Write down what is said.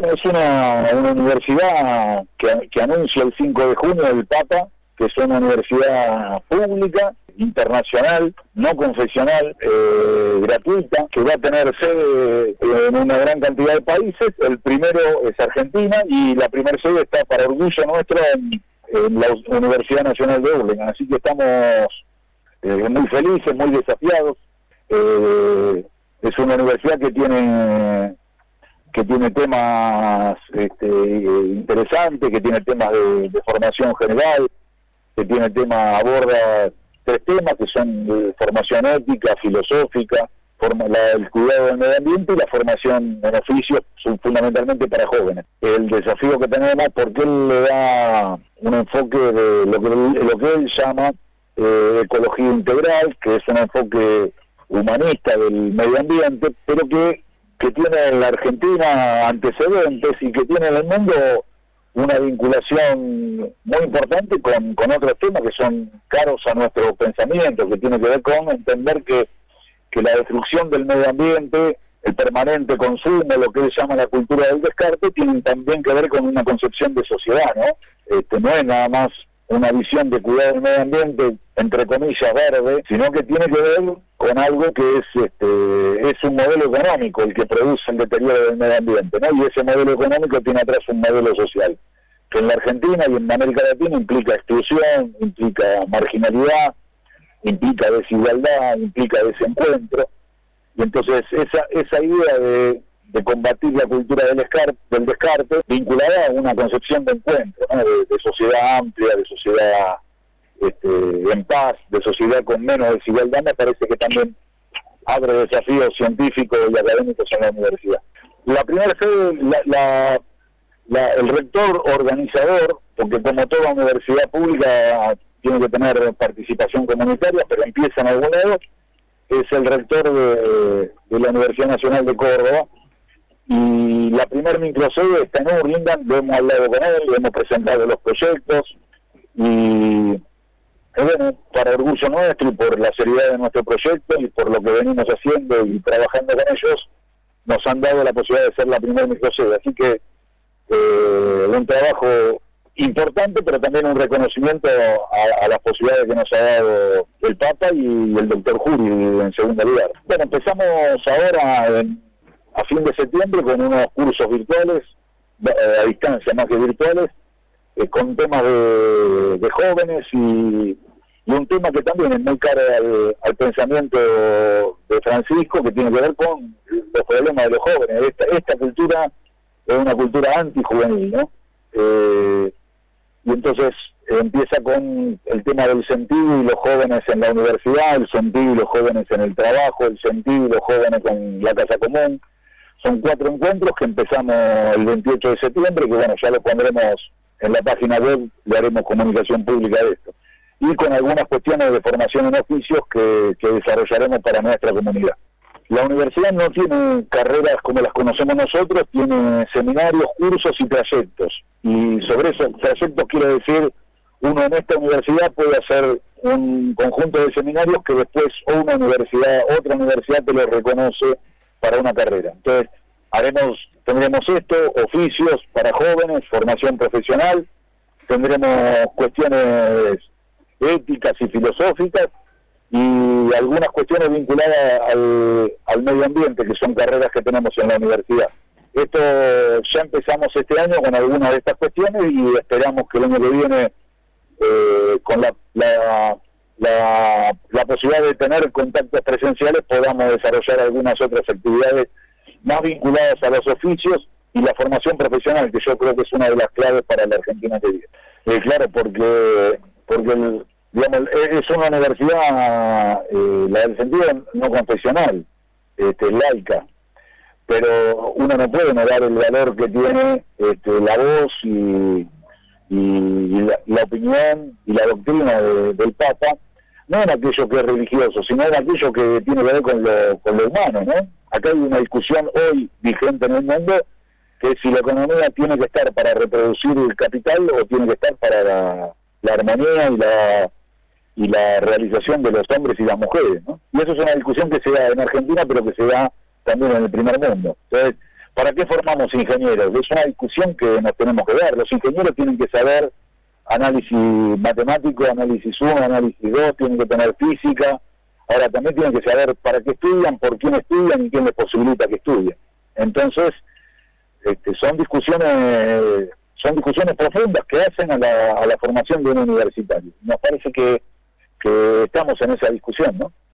Bueno, es una universidad que anuncia el 5 de junio el Papa, que es una universidad pública, internacional, no confesional, gratuita, que va a tener sede en una gran cantidad de países. El primero es Argentina y la primera sede está, para orgullo nuestro, en la Universidad Nacional de Burlingame. Así que estamos muy felices, muy desafiados. Es una universidad que tiene temas interesantes, que tiene temas de formación general, que tiene aborda 3 temas que son formación ética, filosófica, el cuidado del medio ambiente y la formación en oficios, fundamentalmente para jóvenes. El desafío que tenemos, porque él le da un enfoque de lo que él llama ecología integral, que es un enfoque humanista del medio ambiente, pero que tiene en la Argentina antecedentes y que tiene en el mundo una vinculación muy importante con otros temas que son caros a nuestro pensamiento, que tiene que ver con entender que la destrucción del medio ambiente, el permanente consumo, lo que él llama la cultura del descarte, tienen también que ver con una concepción de sociedad, ¿no? No es nada más una visión de cuidar el medio ambiente, entre comillas, verde, sino que tiene que ver con algo que es un modelo económico el que produce el deterioro del medio ambiente, ¿no? Y ese modelo económico tiene atrás un modelo social, que en la Argentina y en América Latina implica exclusión, implica marginalidad, implica desigualdad, implica desencuentro. Y entonces esa idea de combatir la cultura del descarte, vinculada a una concepción de encuentro, ¿no? de sociedad amplia, de sociedad en paz, de sociedad con menos desigualdad, me parece que también abre desafíos científicos y académicos en la universidad. La primera sede, el rector organizador, porque como toda universidad pública tiene que tener participación comunitaria, pero empieza en algún lado, es el rector de la Universidad Nacional de Córdoba, y la primer microsede está en Burlingame. Lo hemos hablado con él, hemos presentado los proyectos, y bueno, para orgullo nuestro y por la seriedad de nuestro proyecto y por lo que venimos haciendo y trabajando con ellos, nos han dado la posibilidad de ser la primera microsede. Así que un trabajo importante, pero también un reconocimiento a las posibilidades que nos ha dado el Papa y el doctor Juri en segundo lugar. Bueno, empezamos ahora a fin de septiembre con unos cursos virtuales, a distancia más que virtuales, con temas de jóvenes y un tema que también es muy caro al pensamiento de Francisco, que tiene que ver con los problemas de los jóvenes. Esta cultura es una cultura antijuvenil, ¿no? Y entonces empieza con el tema del sentido y los jóvenes en la universidad, el sentido y los jóvenes en el trabajo, el sentido y los jóvenes con la casa común. Son 4 encuentros que empezamos el 28 de septiembre, que bueno, ya lo pondremos en la página web, le haremos comunicación pública de esto. Y con algunas cuestiones de formación en oficios que desarrollaremos para nuestra comunidad. La universidad no tiene carreras como las conocemos nosotros, tiene seminarios, cursos y trayectos. Y sobre esos trayectos quiero decir, uno en esta universidad puede hacer un conjunto de seminarios que después otra universidad te lo reconoce para una carrera. Entonces, tendremos oficios para jóvenes, formación profesional, tendremos cuestiones éticas y filosóficas, y algunas cuestiones vinculadas al medio ambiente, que son carreras que tenemos en la universidad. Esto ya empezamos este año con algunas de estas cuestiones y esperamos que el año que viene, con la posibilidad de tener contactos presenciales, podamos desarrollar algunas otras actividades más vinculadas a los oficios y la formación profesional, que yo creo que es una de las claves para la Argentina que viene. Claro, porque digamos, es una universidad, la del sentido no confesional, laica, pero uno no puede negar el valor que tiene la voz y la opinión y la doctrina del Papa, no en aquello que es religioso, sino en aquello que tiene que ver con lo humano, ¿no? Acá hay una discusión hoy vigente en el mundo, que es si la economía tiene que estar para reproducir el capital o tiene que estar para la armonía y la realización de los hombres y las mujeres, ¿no? Y eso es una discusión que se da en Argentina, pero que se da también en el primer mundo. Entonces, ¿Para qué formamos ingenieros? Es una discusión que nos tenemos que dar. Los ingenieros tienen que saber análisis matemático, análisis 1, análisis 2, tienen que tener física. Ahora también tienen que saber para qué estudian, por quién estudian y quién les posibilita que estudien. Entonces, son discusiones profundas que hacen a la formación de un universitario. Nos parece que estamos en esa discusión, ¿no?